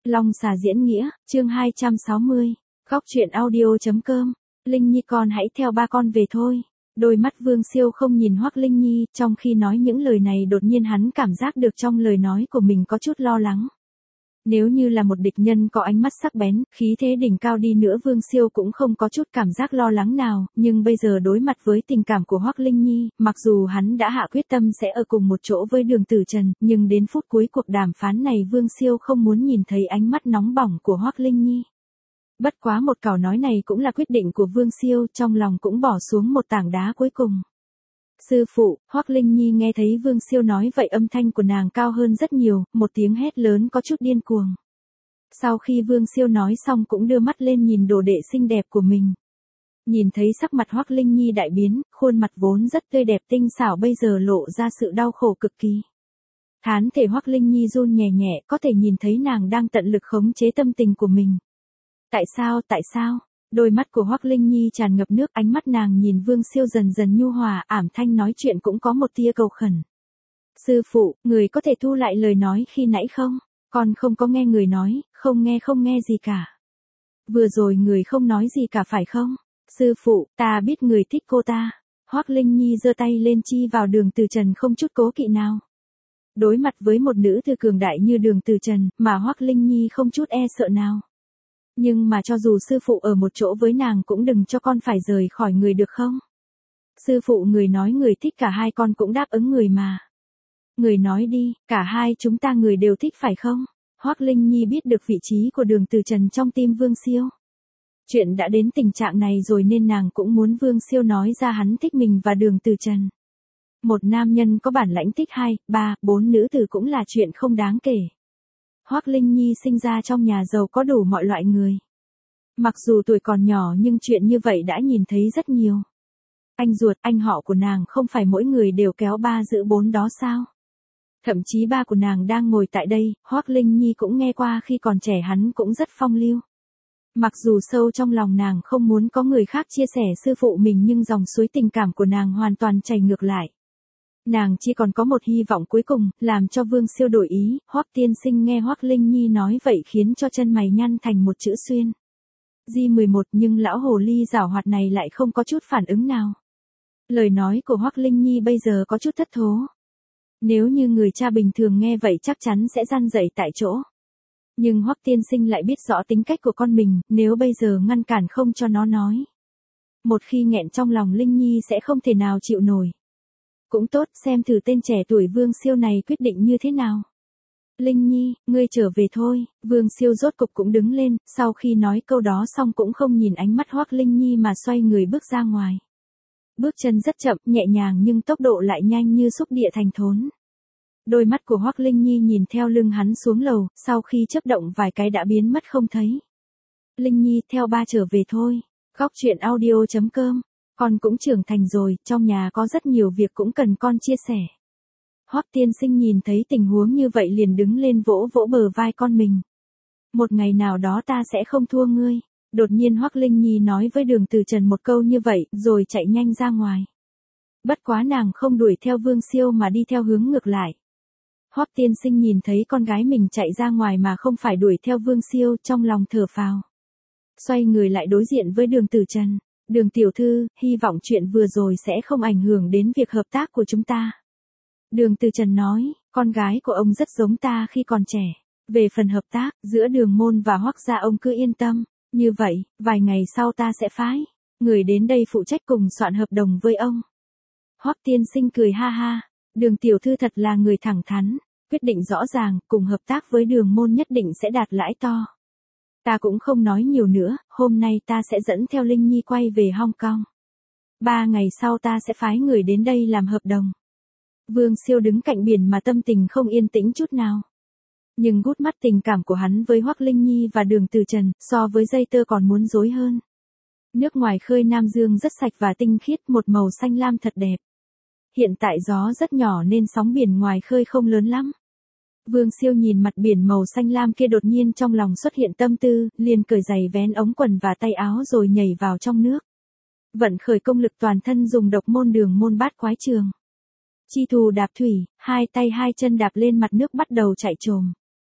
Long xà diễn nghĩa, chương 260, Góc truyện audio.com, Linh Nhi con hãy theo ba con về thôi. Đôi mắt Vương Siêu không nhìn Hoắc Linh Nhi, trong khi nói những lời này đột nhiên hắn cảm giác được trong lời nói của mình có chút lo lắng. Nếu như là một địch nhân có ánh mắt sắc bén, khí thế đỉnh cao đi nữa Vương Siêu cũng không có chút cảm giác lo lắng nào, nhưng bây giờ đối mặt với tình cảm của Hoắc Linh Nhi, mặc dù hắn đã hạ quyết tâm sẽ ở cùng một chỗ với Đường Tử Trần, nhưng đến phút cuối cuộc đàm phán này Vương Siêu không muốn nhìn thấy ánh mắt nóng bỏng của Hoắc Linh Nhi. Bất quá một câu nói này cũng là quyết định của Vương Siêu, trong lòng cũng bỏ xuống một tảng đá cuối cùng. Sư phụ, Hoắc Linh Nhi nghe thấy Vương Siêu nói vậy âm thanh của nàng cao hơn rất nhiều, một tiếng hét lớn có chút điên cuồng. Sau khi Vương Siêu nói xong cũng đưa mắt lên nhìn đồ đệ xinh đẹp của mình. Nhìn thấy sắc mặt Hoắc Linh Nhi đại biến, khuôn mặt vốn rất tươi đẹp tinh xảo bây giờ lộ ra sự đau khổ cực kỳ. Thán thể Hoắc Linh Nhi run nhẹ nhẹ, có thể nhìn thấy nàng đang tận lực khống chế tâm tình của mình. Tại sao? Đôi mắt của Hoắc Linh Nhi tràn ngập nước, ánh mắt nàng nhìn Vương Siêu dần dần nhu hòa, ảm thanh nói chuyện cũng có một tia cầu khẩn. Sư phụ, người có thể thu lại lời nói khi nãy không? Con không có nghe người nói, không nghe gì cả. Vừa rồi người không nói gì cả phải không? Sư phụ, ta biết người thích cô ta. Hoắc Linh Nhi giơ tay lên chi vào Đường Tử Trần không chút cố kỵ nào. Đối mặt với một nữ thư cường đại như Đường Tử Trần, mà Hoắc Linh Nhi không chút e sợ nào. Nhưng mà cho dù sư phụ ở một chỗ với nàng cũng đừng cho con phải rời khỏi người được không? Sư phụ người nói người thích cả hai con cũng đáp ứng người mà. Người nói đi, cả hai chúng ta người đều thích phải không? Hoắc Linh Nhi biết được vị trí của Đường Tử Trần trong tim Vương Siêu. Chuyện đã đến tình trạng này rồi nên nàng cũng muốn Vương Siêu nói ra hắn thích mình và Đường Tử Trần. Một nam nhân có bản lãnh thích 2, 3, 4 nữ tử cũng là chuyện không đáng kể. Hoắc Linh Nhi sinh ra trong nhà giàu có đủ mọi loại người. Mặc dù tuổi còn nhỏ nhưng chuyện như vậy đã nhìn thấy rất nhiều. Anh ruột, anh họ của nàng không phải mỗi người đều kéo 3 giữ 4 đó sao? Thậm chí ba của nàng đang ngồi tại đây, Hoắc Linh Nhi cũng nghe qua khi còn trẻ hắn cũng rất phong lưu. Mặc dù sâu trong lòng nàng không muốn có người khác chia sẻ sư phụ mình nhưng dòng suối tình cảm của nàng hoàn toàn chảy ngược lại. Nàng chỉ còn có một hy vọng cuối cùng, làm cho Vương Siêu đổi ý. Hoắc tiên sinh nghe Hoắc Linh Nhi nói vậy khiến cho chân mày nhăn thành một chữ xuyên. J11 nhưng lão hồ ly giảo hoạt này lại không có chút phản ứng nào. Lời nói của Hoắc Linh Nhi bây giờ có chút thất thố. Nếu như người cha bình thường nghe vậy chắc chắn sẽ răn dậy tại chỗ. Nhưng Hoắc tiên sinh lại biết rõ tính cách của con mình, nếu bây giờ ngăn cản không cho nó nói. Một khi nghẹn trong lòng Linh Nhi sẽ không thể nào chịu nổi. Cũng tốt, xem thử tên trẻ tuổi Vương Siêu này quyết định như thế nào. Linh Nhi, ngươi trở về thôi. Vương Siêu rốt cục cũng đứng lên, sau khi nói câu đó xong cũng không nhìn ánh mắt Hoắc Linh Nhi mà xoay người bước ra ngoài. Bước chân rất chậm, nhẹ nhàng nhưng tốc độ lại nhanh như xúc địa thành thốn. Đôi mắt của Hoắc Linh Nhi nhìn theo lưng hắn xuống lầu, sau khi chớp động vài cái đã biến mất không thấy. Linh Nhi, theo ba trở về thôi. Góc truyện audio.com. Con cũng trưởng thành rồi, trong nhà có rất nhiều việc cũng cần con chia sẻ. Hoắc tiên sinh nhìn thấy tình huống như vậy liền đứng lên vỗ vỗ bờ vai con mình. Một ngày nào đó ta sẽ không thua ngươi. Đột nhiên Hoắc Linh Nhi nói với Đường Tử Trần một câu như vậy, rồi chạy nhanh ra ngoài. Bất quá nàng không đuổi theo Vương Siêu mà đi theo hướng ngược lại. Hoắc tiên sinh nhìn thấy con gái mình chạy ra ngoài mà không phải đuổi theo Vương Siêu, trong lòng thở phào. Xoay người lại đối diện với Đường Tử Trần. Đường tiểu thư, hy vọng chuyện vừa rồi sẽ không ảnh hưởng đến việc hợp tác của chúng ta. Đường Tử Trần nói, con gái của ông rất giống ta khi còn trẻ. Về phần hợp tác, giữa Đường môn và Hoắc gia ông cứ yên tâm. Như vậy, vài ngày sau ta sẽ phái người đến đây phụ trách cùng soạn hợp đồng với ông. Hoắc tiên sinh cười ha ha. Đường tiểu thư thật là người thẳng thắn. Quyết định rõ ràng, cùng hợp tác với Đường môn nhất định sẽ đạt lãi to. Ta cũng không nói nhiều nữa, hôm nay ta sẽ dẫn theo Linh Nhi quay về Hong Kong. 3 ngày sau ta sẽ phái người đến đây làm hợp đồng. Vương Siêu đứng cạnh biển mà tâm tình không yên tĩnh chút nào. Nhưng gút mắt tình cảm của hắn với Hoắc Linh Nhi và Đường Tử Trần, so với dây tơ còn muốn rối hơn. Nước ngoài khơi Nam Dương rất sạch và tinh khiết, một màu xanh lam thật đẹp. Hiện tại gió rất nhỏ nên sóng biển ngoài khơi không lớn lắm. Vương Siêu nhìn mặt biển màu xanh lam kia đột nhiên trong lòng xuất hiện tâm tư, liền cởi giày vén ống quần và tay áo rồi nhảy vào trong nước. Vận khởi công lực toàn thân dùng độc môn Đường môn bát quái trường. Chi thù đạp thủy, hai tay hai chân đạp lên mặt nước bắt đầu chạy trồm.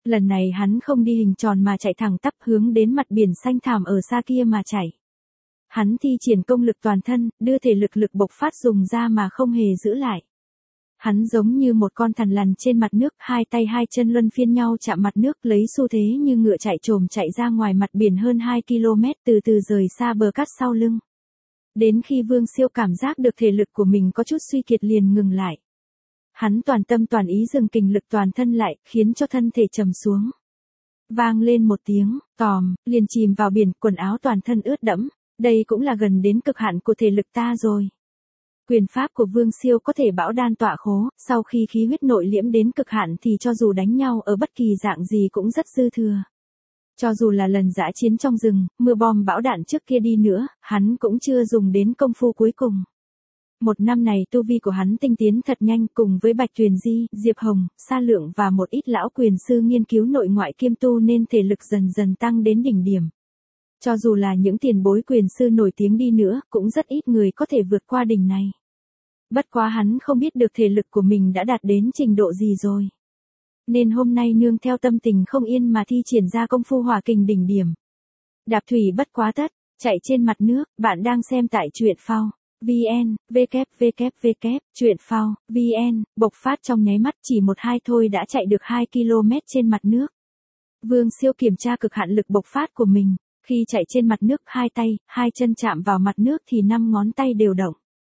Lần này hắn không đi hình tròn mà chạy thẳng tắp hướng đến mặt biển xanh thẳm ở xa kia mà chạy. Hắn thi triển công lực toàn thân, đưa thể lực bộc phát dùng ra mà không hề giữ lại. Hắn giống như một con thằn lằn trên mặt nước, hai tay hai chân luân phiên nhau chạm mặt nước, lấy xu thế như ngựa chạy trồm chạy ra ngoài mặt biển hơn 2 km, từ từ rời xa bờ cát sau lưng. Đến khi Vương Siêu cảm giác được thể lực của mình có chút suy kiệt liền ngừng lại. Hắn toàn tâm toàn ý dừng kình lực toàn thân lại, khiến cho thân thể trầm xuống. Vang lên một tiếng, tòm, liền chìm vào biển, quần áo toàn thân ướt đẫm. Đây cũng là gần đến cực hạn của thể lực ta rồi. Quyền pháp của Vương Siêu có thể bão đan tọa khố, sau khi khí huyết nội liễm đến cực hạn thì cho dù đánh nhau ở bất kỳ dạng gì cũng rất dư thừa. Cho dù là lần dã chiến trong rừng, mưa bom bão đạn trước kia đi nữa, hắn cũng chưa dùng đến công phu cuối cùng. Một năm này tu vi của hắn tinh tiến thật nhanh, cùng với Bạch Tuyền Di, Diệp Hồng, Sa Lượng và một ít lão quyền sư nghiên cứu nội ngoại kiêm tu nên thể lực dần dần tăng đến đỉnh điểm. Cho dù là những tiền bối quyền sư nổi tiếng đi nữa, cũng rất ít người có thể vượt qua đỉnh này. Bất quá hắn không biết được thể lực của mình đã đạt đến trình độ gì rồi. Nên hôm nay nương theo tâm tình không yên mà thi triển ra công phu hỏa kình đỉnh điểm. Đạp thủy bất quá tất, chạy trên mặt nước, bạn đang xem tại truyện phao. VN, www, truyện phao, VN, bộc phát trong nháy mắt chỉ 1-2 thôi đã chạy được 2 km trên mặt nước. Vương Siêu kiểm tra cực hạn lực bộc phát của mình. Khi chạy trên mặt nước, hai tay, hai chân chạm vào mặt nước thì 5 ngón tay đều động.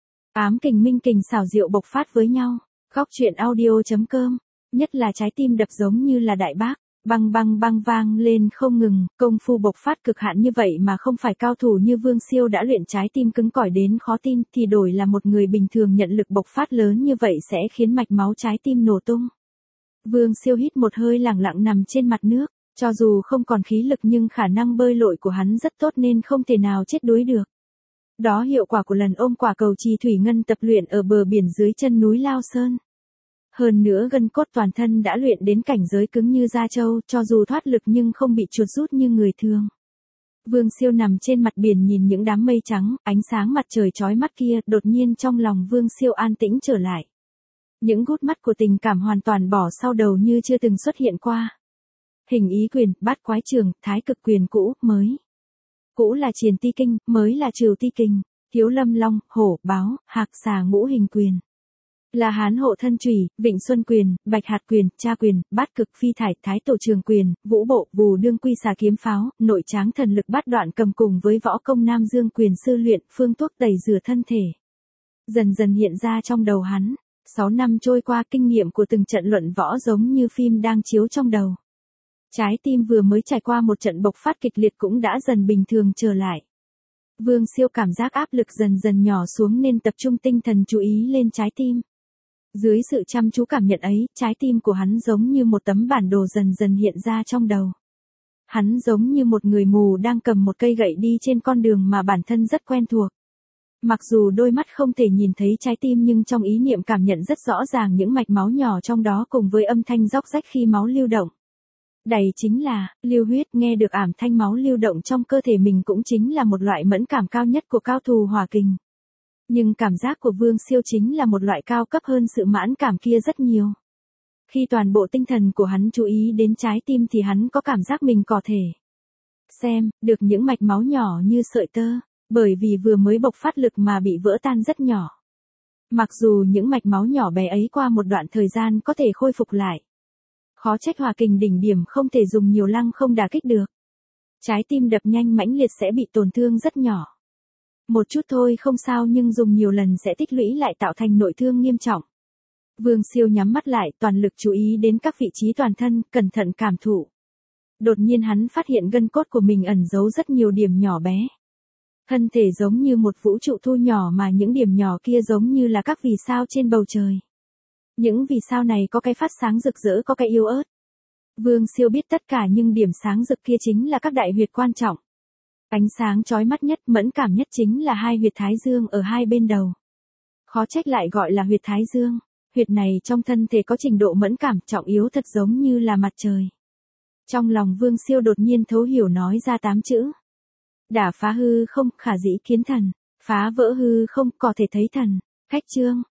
Ám kình minh kình xảo diệu bộc phát với nhau. Góc truyện audio.com. Nhất là trái tim đập giống như là đại bác. Băng băng băng vang lên không ngừng. Công phu bộc phát cực hạn như vậy mà không phải cao thủ như Vương Siêu đã luyện trái tim cứng cỏi đến khó tin thì đổi là một người bình thường nhận lực bộc phát lớn như vậy sẽ khiến mạch máu trái tim nổ tung. Vương Siêu hít một hơi lẳng lặng nằm trên mặt nước. Cho dù không còn khí lực nhưng khả năng bơi lội của hắn rất tốt nên không thể nào chết đuối được. Đó hiệu quả của lần ôm quả cầu trì thủy ngân tập luyện ở bờ biển dưới chân núi Lao Sơn. Hơn nữa gân cốt toàn thân đã luyện đến cảnh giới cứng như da trâu, cho dù thoát lực nhưng không bị chuột rút như người thường. Vương Siêu nằm trên mặt biển nhìn những đám mây trắng, ánh sáng mặt trời chói mắt kia, đột nhiên trong lòng Vương Siêu an tĩnh trở lại. Những gút mắt của tình cảm hoàn toàn bỏ sau đầu như chưa từng xuất hiện qua. Hình ý quyền, bát quái trường, thái cực quyền cũ, mới. Cũ là triền ti kinh, mới là trừu ti kình, thiếu lâm long, hổ, báo, hạc xà ngũ hình quyền. Là hán hộ thân chủy, vịnh xuân quyền, bạch hạt quyền, tra quyền, bát cực phi thải, thái tổ trường quyền, vũ bộ, vù đương quy xà kiếm pháo, nội tráng thần lực bát đoạn cầm cùng với võ công nam dương quyền sư luyện, phương thuốc tẩy rửa thân thể. Dần dần hiện ra trong đầu hắn. 6 năm trôi qua kinh nghiệm của từng trận luận võ giống như phim đang chiếu trong đầu. Trái tim vừa mới trải qua một trận bộc phát kịch liệt cũng đã dần bình thường trở lại. Vương Siêu cảm giác áp lực dần dần nhỏ xuống nên tập trung tinh thần chú ý lên trái tim. Dưới sự chăm chú cảm nhận ấy, trái tim của hắn giống như một tấm bản đồ dần dần hiện ra trong đầu. Hắn giống như một người mù đang cầm một cây gậy đi trên con đường mà bản thân rất quen thuộc. Mặc dù đôi mắt không thể nhìn thấy trái tim nhưng trong ý niệm cảm nhận rất rõ ràng những mạch máu nhỏ trong đó cùng với âm thanh róc rách khi máu lưu động. Đây chính là, lưu huyết, nghe được ảm thanh máu lưu động trong cơ thể mình cũng chính là một loại mẫn cảm cao nhất của cao thủ hỏa kình. Nhưng cảm giác của Vương Siêu chính là một loại cao cấp hơn sự mãn cảm kia rất nhiều. Khi toàn bộ tinh thần của hắn chú ý đến trái tim thì hắn có cảm giác mình có thể xem được những mạch máu nhỏ như sợi tơ, bởi vì vừa mới bộc phát lực mà bị vỡ tan rất nhỏ. Mặc dù những mạch máu nhỏ bé ấy qua một đoạn thời gian có thể khôi phục lại. Khó trách hỏa kình đỉnh điểm không thể dùng nhiều lăng không đả kích được. Trái tim đập nhanh mãnh liệt sẽ bị tổn thương rất nhỏ. Một chút thôi không sao nhưng dùng nhiều lần sẽ tích lũy lại tạo thành nội thương nghiêm trọng. Vương Siêu nhắm mắt lại, toàn lực chú ý đến các vị trí toàn thân, cẩn thận cảm thụ. Đột nhiên hắn phát hiện gân cốt của mình ẩn giấu rất nhiều điểm nhỏ bé. Thân thể giống như một vũ trụ thu nhỏ mà những điểm nhỏ kia giống như là các vì sao trên bầu trời. Những vì sao này có cái phát sáng rực rỡ có cái yếu ớt. Vương Siêu biết tất cả nhưng điểm sáng rực kia chính là các đại huyệt quan trọng. Ánh sáng chói mắt nhất, mẫn cảm nhất chính là hai huyệt thái dương ở hai bên đầu. Khó trách lại gọi là huyệt thái dương. Huyệt này trong thân thể có trình độ mẫn cảm trọng yếu thật giống như là mặt trời. Trong lòng Vương Siêu đột nhiên thấu hiểu nói ra 8 chữ. Đả phá hư không, khả dĩ kiến thần. Phá vỡ hư không, có thể thấy thần. Cách chương.